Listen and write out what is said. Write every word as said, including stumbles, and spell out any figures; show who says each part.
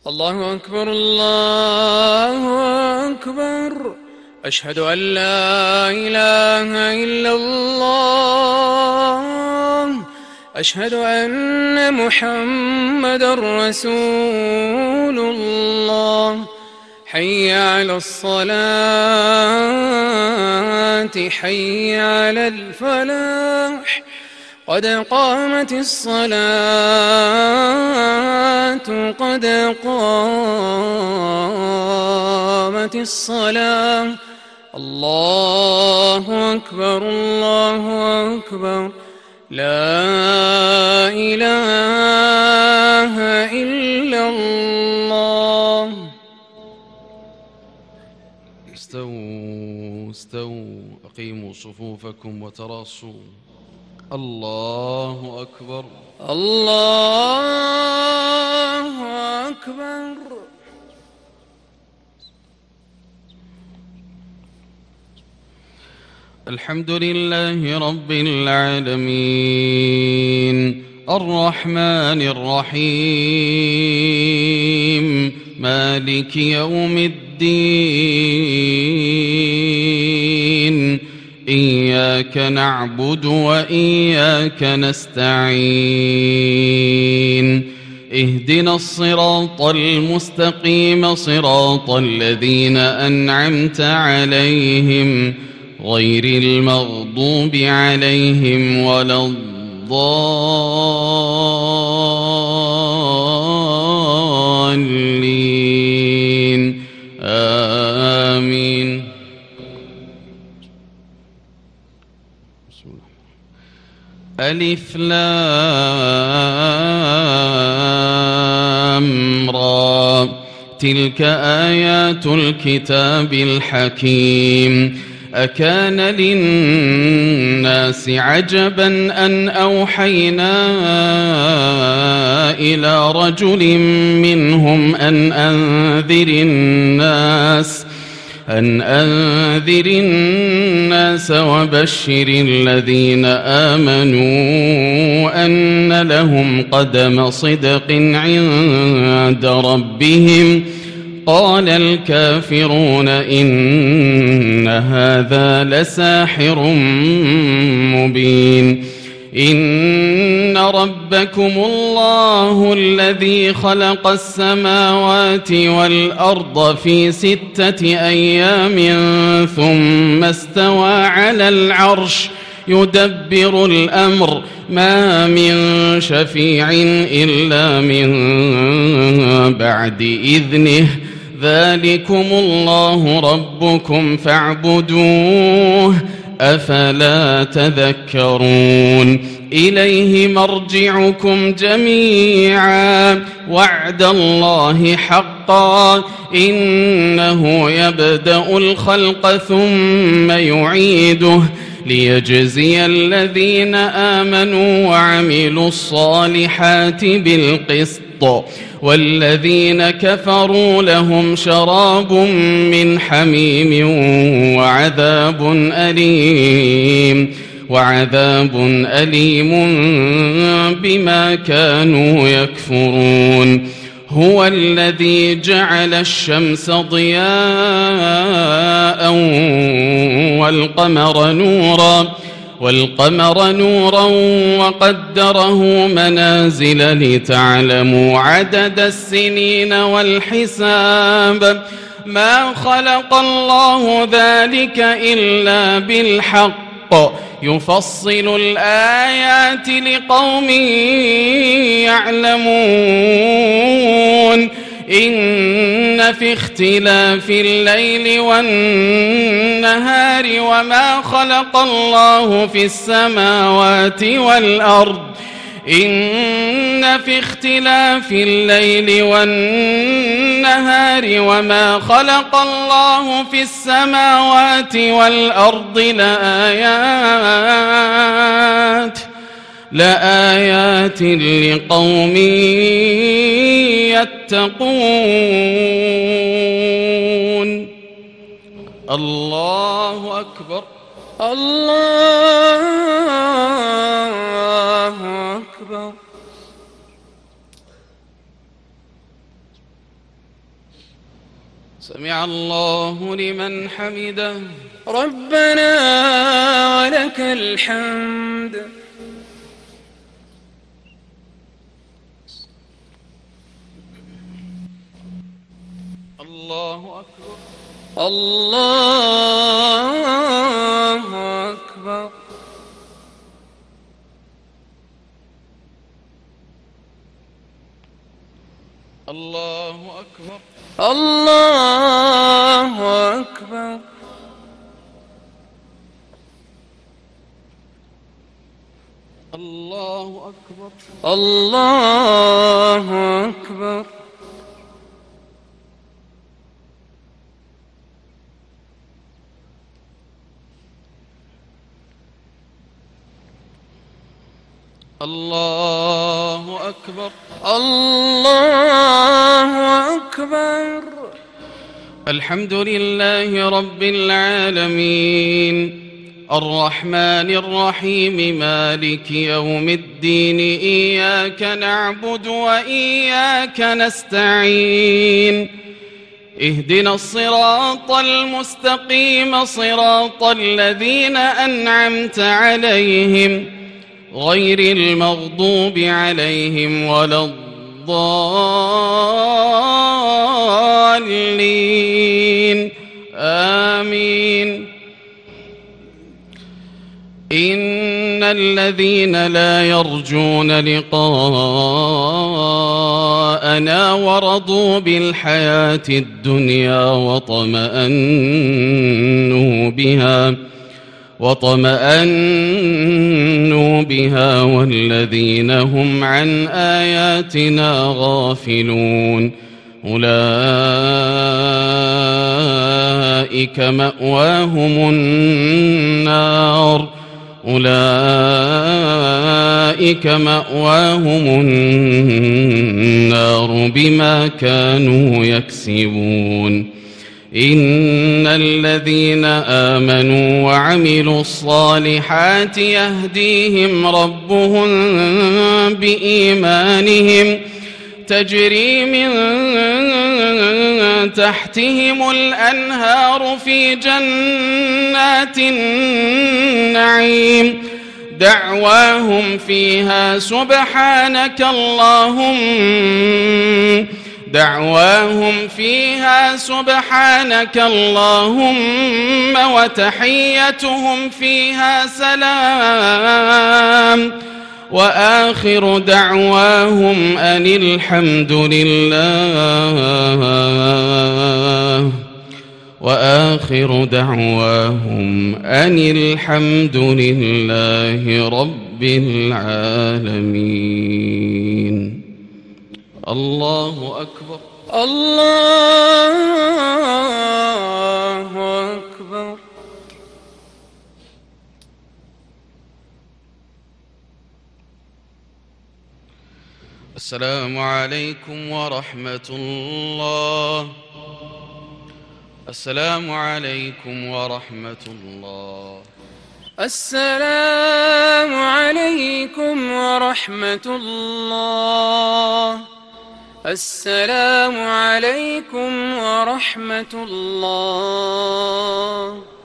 Speaker 1: الله أكبر الله أكبر. أشهد أن لا إله إلا الله. أشهد أن محمدًا رسول الله. حي على الصلاة حي على الفلاح. قد قامت الصلاة قد قامت الصلاة. الله أكبر الله أكبر. لا إله إلا الله.
Speaker 2: استووا استووا أقيموا صفوفكم وتراصوا. الله أكبر
Speaker 1: الله أكبر.
Speaker 2: الحمد لله رب العالمين الرحمن الرحيم مالك يوم الدين إياك نعبد وإياك نستعين اهدنا الصراط المستقيم صراط الذين أنعمت عليهم غير المغضوب عليهم ولا الضالين آمين. ألف لام را تلك آيات الكتاب الحكيم. أكان للناس عجبا أن أوحينا إلى رجل منهم أن أنذر الناس أن أنذر الناس وبشر الذين آمنوا أن لهم قدم صدق عند ربهم. قال الكافرون إن هذا لساحر مبين. إن ربكم الله الذي خلق السماوات والأرض في ستة أيام ثم استوى على العرش يدبر الأمر ما من شفيع إلا من بعد إذنه ذلكم الله ربكم فاعبدوه أفلا تذكرون. إليه مرجعكم جميعا وعد الله حقا إنه يبدأ الخلق ثم يعيده ليجزي الذين آمنوا وعملوا الصالحات بالقسط والذين كفروا لهم شراب من حميم وعذاب أليم وعذاب أليم بما كانوا يكفرون. هو الذي جعل الشمس ضياء والقمر نورا والقمر نورا وقدره منازل لتعلموا عدد السنين والحساب. ما خلق الله ذلك إلا بالحق يفصل الآيات لقوم يعلمون. إن في اختلاف الليل والنهار وما خلق الله في السماوات والأرض إن في اختلاف الليل والنهار وما خلق الله في السماوات والأرض لآيات لآيات لقوم يتقون. الله أكبر
Speaker 1: الله أكبر.
Speaker 2: سمع الله لمن حمده.
Speaker 1: ربنا ولك الحمد.
Speaker 2: الله أكبر.
Speaker 1: الله أكبر.
Speaker 2: الله أكبر.
Speaker 1: الله أكبر.
Speaker 2: الله أكبر.
Speaker 1: الله أكبر.
Speaker 2: الله أكبر.
Speaker 1: الله أكبر.
Speaker 2: الحمد لله رب العالمين الرحمن الرحيم مالك يوم الدين إياك نعبد وإياك نستعين اهدنا الصراط المستقيم صراط الذين أنعمت عليهم غير المغضوب عليهم ولا الضالين آمين. إن الذين لا يرجون لقاءنا ورضوا بالحياة الدنيا وطمأنوا بها وطمأنوا بها والذين هم عن آياتنا غافلون أولئك مأواهم النار أولئك مأواهم النار بما كانوا يكسبون. إن الذين آمنوا وعملوا الصالحات يهديهم ربهم بإيمانهم تجري من تحتهم الأنهار في جنات النعيم دعواهم فيها سبحانك اللهم دعواهم فيها سبحانك اللهم وتحيتهم فيها سلام وآخر دعواهم أن الحمد لله وآخر دعواهم أن الحمد لله رب العالمين. الله أكبر.
Speaker 1: الله أكبر.
Speaker 2: السلام عليكم ورحمة الله. السلام عليكم ورحمة الله.
Speaker 1: السلام عليكم ورحمة الله. السلام عليكم ورحمة الله.